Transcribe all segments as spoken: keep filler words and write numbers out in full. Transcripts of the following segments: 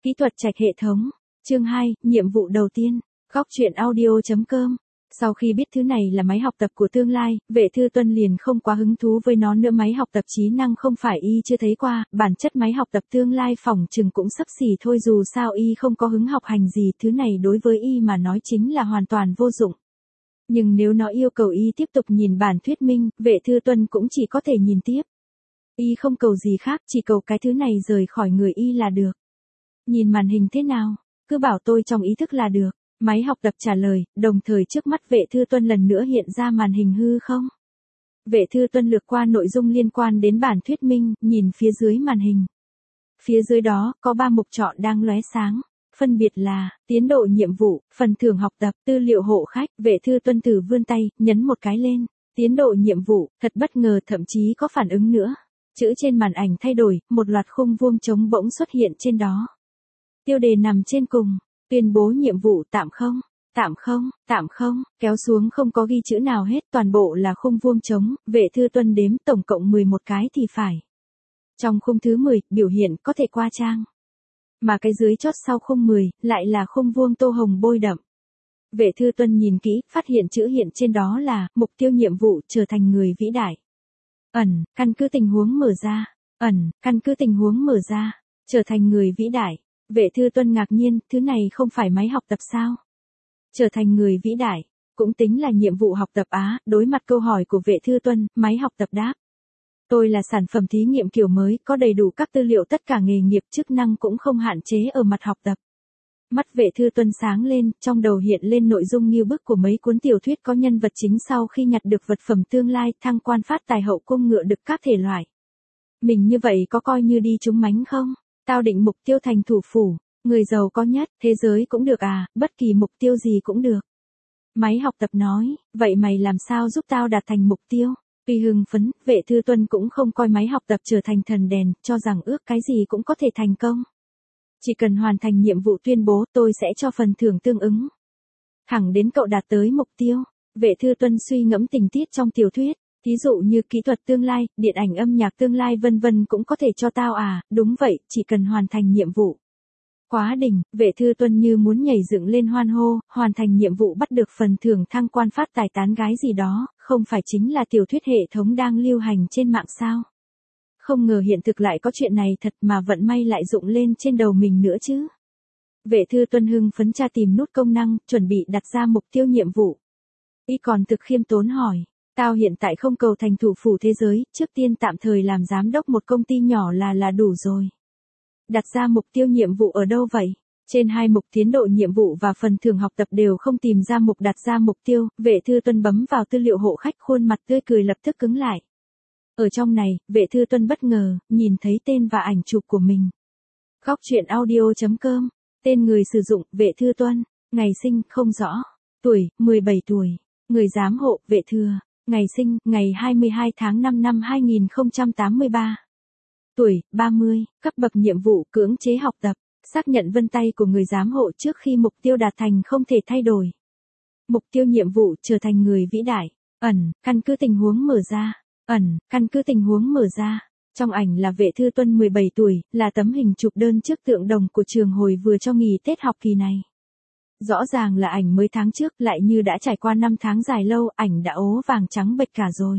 Kỹ thuật trạch hệ thống. Chương hai, nhiệm vụ đầu tiên. Góc truyện audio.com. Sau khi biết thứ này là máy học tập của tương lai, Vệ Thư Tuân liền không quá hứng thú với nó nữa. Máy học tập trí năng không phải y chưa thấy qua, bản chất máy học tập tương lai phỏng chừng cũng xấp xỉ thôi. Dù sao y không có hứng học hành gì, thứ này đối với y mà nói chính là hoàn toàn vô dụng. Nhưng nếu nó yêu cầu y tiếp tục nhìn bản thuyết minh, Vệ Thư Tuân cũng chỉ có thể nhìn tiếp. Y không cầu gì khác, chỉ cầu cái thứ này rời khỏi người y là được. Nhìn màn hình thế nào? Cứ bảo tôi trong ý thức là được. Máy học tập trả lời, đồng thời trước mắt Vệ Thư Tuân lần nữa hiện ra màn hình hư không. Vệ Thư Tuân lược qua nội dung liên quan đến bản thuyết minh, nhìn phía dưới màn hình. Phía dưới đó, có ba mục chọn đang lóe sáng. Phân biệt là, tiến độ nhiệm vụ, phần thưởng học tập, tư liệu hộ khách. Vệ Thư Tuân thử vươn tay, nhấn một cái lên. Tiến độ nhiệm vụ, thật bất ngờ, thậm chí có phản ứng nữa. Chữ trên màn ảnh thay đổi, một loạt khung vuông trống bỗng xuất hiện trên đó. Tiêu đề nằm trên cùng. Tuyên bố nhiệm vụ tạm không, tạm không, tạm không, kéo xuống không có ghi chữ nào hết, toàn bộ là khung vuông trống. Vệ Thư Tuân đếm tổng cộng mười một cái thì phải. Trong khung thứ mười, biểu hiện có thể qua trang. Mà cái dưới chót sau khung mười, lại là khung vuông tô hồng bôi đậm. Vệ Thư Tuân nhìn kỹ, phát hiện chữ hiện trên đó là, mục tiêu nhiệm vụ trở thành người vĩ đại. Ẩn, căn cứ tình huống mở ra. Ẩn, căn cứ tình huống mở ra. Trở thành người vĩ đại. Vệ Thư Tuân ngạc nhiên, thứ này không phải máy học tập sao? Trở thành người vĩ đại, cũng tính là nhiệm vụ học tập á. Đối mặt câu hỏi của Vệ Thư Tuân, máy học tập đáp. Tôi là sản phẩm thí nghiệm kiểu mới, có đầy đủ các tư liệu tất cả nghề nghiệp, chức năng cũng không hạn chế ở mặt học tập. Mắt Vệ Thư Tuân sáng lên, trong đầu hiện lên nội dung như bức của mấy cuốn tiểu thuyết có nhân vật chính sau khi nhặt được vật phẩm tương lai, thăng quan phát tài hậu cung ngựa được các thể loại. Mình như vậy có coi như đi trúng mánh không? Tao định mục tiêu thành thủ phủ, người giàu có nhất, thế giới cũng được à, bất kỳ mục tiêu gì cũng được. Máy học tập nói, vậy mày làm sao giúp tao đạt thành mục tiêu? Vì hưng phấn, Vệ Thư Tuân cũng không coi máy học tập trở thành thần đèn, cho rằng ước cái gì cũng có thể thành công. Chỉ cần hoàn thành nhiệm vụ tuyên bố, tôi sẽ cho phần thưởng tương ứng. Thẳng đến cậu đạt tới mục tiêu. Vệ Thư Tuân suy ngẫm tình tiết trong tiểu thuyết. Ví dụ như kỹ thuật tương lai, điện ảnh âm nhạc tương lai vân vân cũng có thể cho tao à, đúng vậy, chỉ cần hoàn thành nhiệm vụ. Quá đỉnh, Vệ Thư Tuân như muốn nhảy dựng lên hoan hô, hoàn thành nhiệm vụ bắt được phần thưởng thăng quan phát tài tán gái gì đó, không phải chính là tiểu thuyết hệ thống đang lưu hành trên mạng sao? Không ngờ hiện thực lại có chuyện này thật mà vận may lại dụng lên trên đầu mình nữa chứ. Vệ Thư Tuân hưng phấn tra tìm nút công năng, chuẩn bị đặt ra mục tiêu nhiệm vụ. Y còn thực khiêm tốn hỏi. Tao hiện tại không cầu thành thủ phủ thế giới, trước tiên tạm thời làm giám đốc một công ty nhỏ là là đủ rồi. Đặt ra mục tiêu nhiệm vụ ở đâu vậy? Trên hai mục tiến độ nhiệm vụ và phần thưởng học tập đều không tìm ra mục đặt ra mục tiêu, Vệ Thư Tuân bấm vào tư liệu hộ khách, khuôn mặt tươi cười lập tức cứng lại. Ở trong này, Vệ Thư Tuân bất ngờ, nhìn thấy tên và ảnh chụp của mình. Góc truyện audio.com, tên người sử dụng, Vệ Thư Tuân, ngày sinh, không rõ, tuổi, mười bảy tuổi, người giám hộ, Vệ Thừa. Ngày sinh, ngày hai mươi hai tháng năm năm hai nghìn không trăm tám mươi ba. Tuổi, ba mươi, cấp bậc nhiệm vụ, cưỡng chế học tập, xác nhận vân tay của người giám hộ trước khi mục tiêu đạt thành không thể thay đổi. Mục tiêu nhiệm vụ, trở thành người vĩ đại. Ẩn, căn cứ tình huống mở ra. Ẩn, căn cứ tình huống mở ra. Trong ảnh là Vệ Thư Tuân mười bảy tuổi, là tấm hình chụp đơn trước tượng đồng của trường hồi vừa cho nghỉ Tết học kỳ này. Rõ ràng là ảnh mới tháng trước, lại như đã trải qua năm tháng dài lâu, ảnh đã ố vàng trắng bệch cả rồi.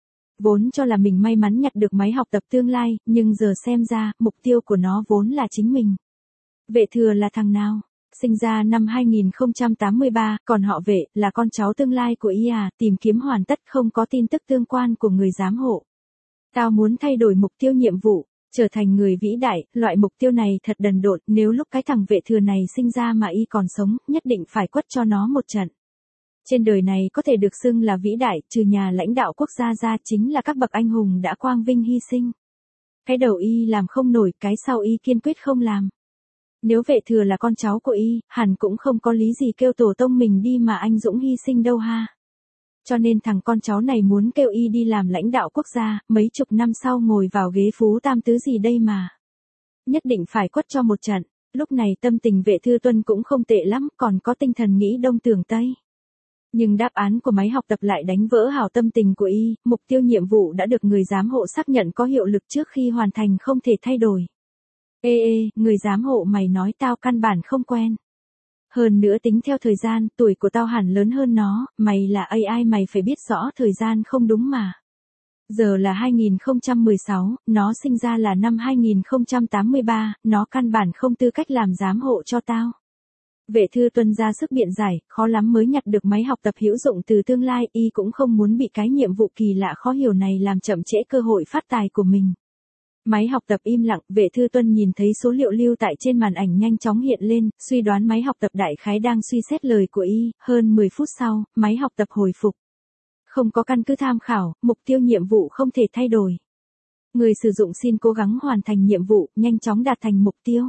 Vốn cho là mình may mắn nhặt được máy học tập tương lai, nhưng giờ xem ra, mục tiêu của nó vốn là chính mình. Vệ Thừa là thằng nào? Sinh ra năm hai nghìn không trăm tám mươi ba, còn họ Vệ, là con cháu tương lai của y à, tìm kiếm hoàn tất không có tin tức tương quan của người giám hộ. Tao muốn thay đổi mục tiêu nhiệm vụ. Trở thành người vĩ đại, loại mục tiêu này thật đần độn, nếu lúc cái thằng Vệ Thừa này sinh ra mà y còn sống, nhất định phải quất cho nó một trận. Trên đời này có thể được xưng là vĩ đại, trừ nhà lãnh đạo quốc gia ra chính là các bậc anh hùng đã quang vinh hy sinh. Cái đầu y làm không nổi, cái sau y kiên quyết không làm. Nếu Vệ Thừa là con cháu của y, hẳn cũng không có lý gì kêu tổ tông mình đi mà anh dũng hy sinh đâu ha. Cho nên thằng con cháu này muốn kêu y đi làm lãnh đạo quốc gia, mấy chục năm sau ngồi vào ghế phú tam tứ gì đây mà. Nhất định phải quất cho một trận. Lúc này tâm tình Vệ Thư Tuân cũng không tệ lắm, còn có tinh thần nghĩ đông tưởng tây. Nhưng đáp án của máy học tập lại đánh vỡ hảo tâm tình của y, mục tiêu nhiệm vụ đã được người giám hộ xác nhận có hiệu lực trước khi hoàn thành không thể thay đổi. Ê ê, người giám hộ mày nói tao căn bản không quen. Hơn nữa tính theo thời gian, tuổi của tao hẳn lớn hơn nó, mày là a i mày phải biết rõ thời gian không đúng mà. Giờ là hai nghìn không trăm mười sáu, nó sinh ra là năm hai nghìn không trăm tám mươi ba, nó căn bản không tư cách làm giám hộ cho tao. Vệ Thư Tuân ra sức biện giải, khó lắm mới nhặt được máy học tập hữu dụng từ tương lai, y cũng không muốn bị cái nhiệm vụ kỳ lạ khó hiểu này làm chậm trễ cơ hội phát tài của mình. Máy học tập im lặng, Vệ Thư Tuân nhìn thấy số liệu lưu tại trên màn ảnh nhanh chóng hiện lên, suy đoán máy học tập đại khái đang suy xét lời của y, hơn mười phút sau, máy học tập hồi phục. Không có căn cứ tham khảo, mục tiêu nhiệm vụ không thể thay đổi. Người sử dụng xin cố gắng hoàn thành nhiệm vụ, nhanh chóng đạt thành mục tiêu.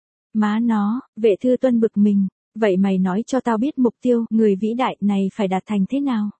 Má nó, Vệ Thư Tuân bực mình, vậy mày nói cho tao biết mục tiêu, người vĩ đại này phải đạt thành thế nào?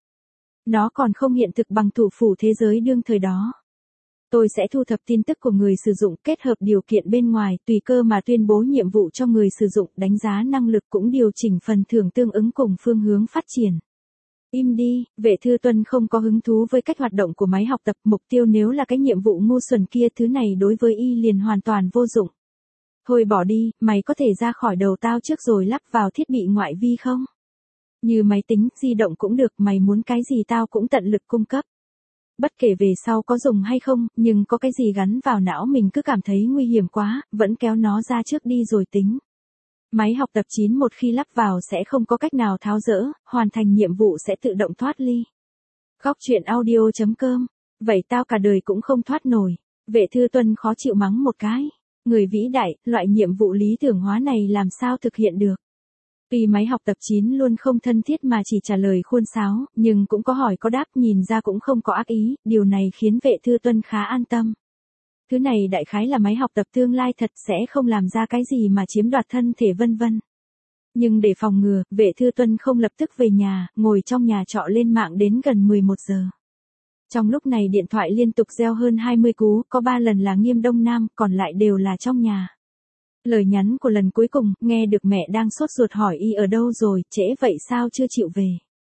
Nó còn không hiện thực bằng thủ phủ thế giới đương thời đó. Tôi sẽ thu thập tin tức của người sử dụng, kết hợp điều kiện bên ngoài, tùy cơ mà tuyên bố nhiệm vụ cho người sử dụng, đánh giá năng lực cũng điều chỉnh phần thưởng tương ứng cùng phương hướng phát triển. Im đi, Vệ Thư Tuân không có hứng thú với cách hoạt động của máy học tập, mục tiêu nếu là cái nhiệm vụ ngu xuẩn kia, thứ này đối với y liền hoàn toàn vô dụng. Thôi bỏ đi, mày có thể ra khỏi đầu tao trước rồi lắp vào thiết bị ngoại vi không? Như máy tính, di động cũng được, mày muốn cái gì tao cũng tận lực cung cấp. Bất kể về sau có dùng hay không, nhưng có cái gì gắn vào não mình cứ cảm thấy nguy hiểm quá, vẫn kéo nó ra trước đi rồi tính. Máy học tập chín một khi lắp vào sẽ không có cách nào tháo dỡ, hoàn thành nhiệm vụ sẽ tự động thoát ly. Góc truyện audio chấm com. Vậy tao cả đời cũng không thoát nổi. Vệ Thư Tuân khó chịu mắng một cái. Người vĩ đại, loại nhiệm vụ lý tưởng hóa này làm sao thực hiện được. Tuy máy học tập chín luôn không thân thiết mà chỉ trả lời khuôn sáo, nhưng cũng có hỏi có đáp, nhìn ra cũng không có ác ý, điều này khiến Vệ Thư Tuân khá an tâm. Thứ này đại khái là máy học tập tương lai thật, sẽ không làm ra cái gì mà chiếm đoạt thân thể vân vân. Nhưng để phòng ngừa, Vệ Thư Tuân không lập tức về nhà, ngồi trong nhà trọ lên mạng đến gần mười một giờ. Trong lúc này điện thoại liên tục reo hơn hai mươi cú, có ba lần là Nghiêm Đông Nam, còn lại đều là trong nhà. Lời nhắn của lần cuối cùng, nghe được mẹ đang sốt ruột hỏi y ở đâu rồi, trễ vậy sao chưa chịu về.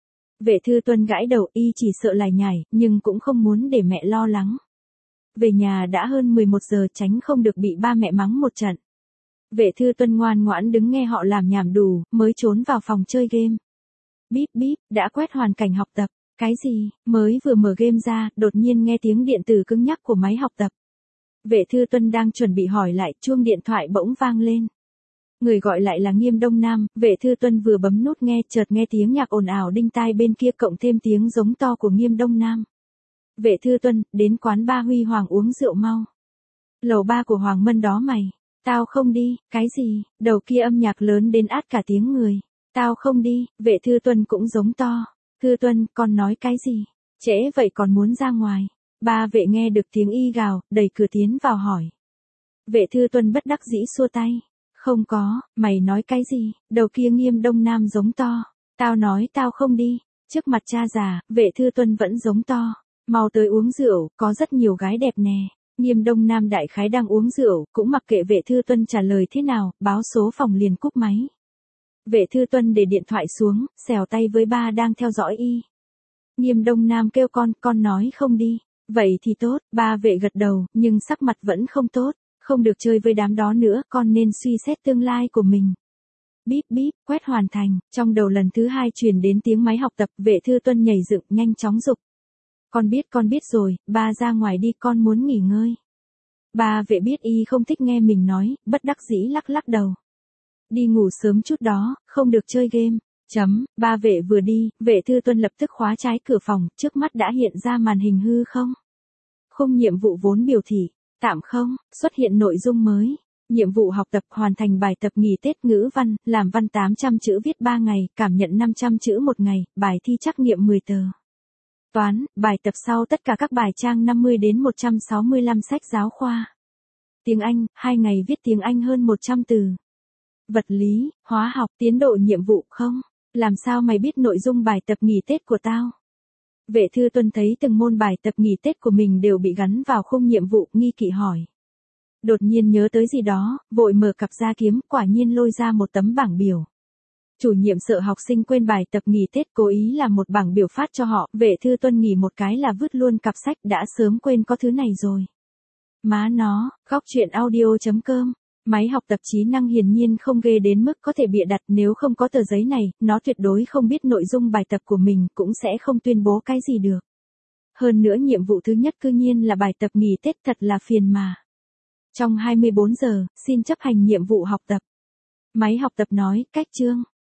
Vệ Thư Tuân gãi đầu, y chỉ sợ lải nhải, nhưng cũng không muốn để mẹ lo lắng. Về nhà đã hơn mười một giờ, tránh không được bị ba mẹ mắng một trận. Vệ Thư Tuân ngoan ngoãn đứng nghe họ làm nhảm đủ, mới trốn vào phòng chơi game. Bíp bíp, đã quét hoàn cảnh học tập. Cái gì, mới vừa mở game ra, đột nhiên nghe tiếng điện tử cứng nhắc của máy học tập. Vệ Thư Tuân đang chuẩn bị hỏi lại, chuông điện thoại bỗng vang lên. Người gọi lại là Nghiêm Đông Nam, Vệ Thư Tuân vừa bấm nút nghe, chợt nghe tiếng nhạc ồn ào đinh tai bên kia cộng thêm tiếng giống to của Nghiêm Đông Nam. Vệ Thư Tuân, đến quán ba Huy Hoàng uống rượu mau. Lầu ba của Hoàng Mân đó mày. Tao không đi, cái gì, đầu kia âm nhạc lớn đến át cả tiếng người. Tao không đi, Vệ Thư Tuân cũng giống to. Thư Tuân, con nói cái gì? Trễ vậy còn muốn ra ngoài. Ba Vệ nghe được tiếng y gào, đẩy cửa tiến vào hỏi. Vệ Thư Tuân bất đắc dĩ xua tay. Không có, mày nói cái gì? Đầu kia Nghiêm Đông Nam giống to. Tao nói tao không đi. Trước mặt cha già, Vệ Thư Tuân vẫn giống to. Mau tới uống rượu, có rất nhiều gái đẹp nè. Nghiêm Đông Nam đại khái đang uống rượu, cũng mặc kệ Vệ Thư Tuân trả lời thế nào, báo số phòng liền cúp máy. Vệ Thư Tuân để điện thoại xuống, xèo tay với ba đang theo dõi y. Nghiêm Đông Nam kêu con, con nói không đi. Vậy thì tốt, ba Vệ gật đầu, nhưng sắc mặt vẫn không tốt. Không được chơi với đám đó nữa, con nên suy xét tương lai của mình. Bíp bíp, quét hoàn thành, trong đầu lần thứ hai truyền đến tiếng máy học tập, Vệ Thư Tuân nhảy dựng, nhanh chóng dục. Con biết con biết rồi, ba ra ngoài đi, con muốn nghỉ ngơi. Ba Vệ biết y không thích nghe mình nói, bất đắc dĩ lắc lắc đầu. Đi ngủ sớm chút đó, không được chơi game. Chấm, ba Vệ vừa đi, Vệ Thư Tuân lập tức khóa trái cửa phòng, trước mắt đã hiện ra màn hình hư không. Khung nhiệm vụ vốn biểu thị, tạm không, xuất hiện nội dung mới. Nhiệm vụ học tập hoàn thành bài tập nghỉ Tết ngữ văn, làm văn tám trăm chữ viết ba ngày, cảm nhận năm trăm chữ một ngày, bài thi trắc nghiệm mười tờ. Toán, bài tập sau tất cả các bài trang năm mươi đến một trăm sáu mươi lăm sách giáo khoa. Tiếng Anh, hai ngày viết tiếng Anh hơn một trăm từ. Vật lý, hóa học, tiến độ nhiệm vụ không? Làm sao mày biết nội dung bài tập nghỉ Tết của tao? Vệ Thư Tuân thấy từng môn bài tập nghỉ Tết của mình đều bị gắn vào khung nhiệm vụ, nghi kỵ hỏi. Đột nhiên nhớ tới gì đó, vội mở cặp ra kiếm, quả nhiên lôi ra một tấm bảng biểu. Chủ nhiệm sợ học sinh quên bài tập nghỉ Tết, cố ý làm một bảng biểu phát cho họ, Vệ Thư Tuân nghỉ một cái là vứt luôn cặp sách, đã sớm quên có thứ này rồi. Má nó, góc truyện audio chấm com Máy học tập trí năng hiển nhiên không ghê đến mức có thể bịa đặt, nếu không có tờ giấy này, nó tuyệt đối không biết nội dung bài tập của mình, cũng sẽ không tuyên bố cái gì được. Hơn nữa nhiệm vụ thứ nhất cư nhiên là bài tập nghỉ Tết, thật là phiền mà. Trong hai mươi bốn giờ, xin chấp hành nhiệm vụ học tập. Máy học tập nói, cách chương.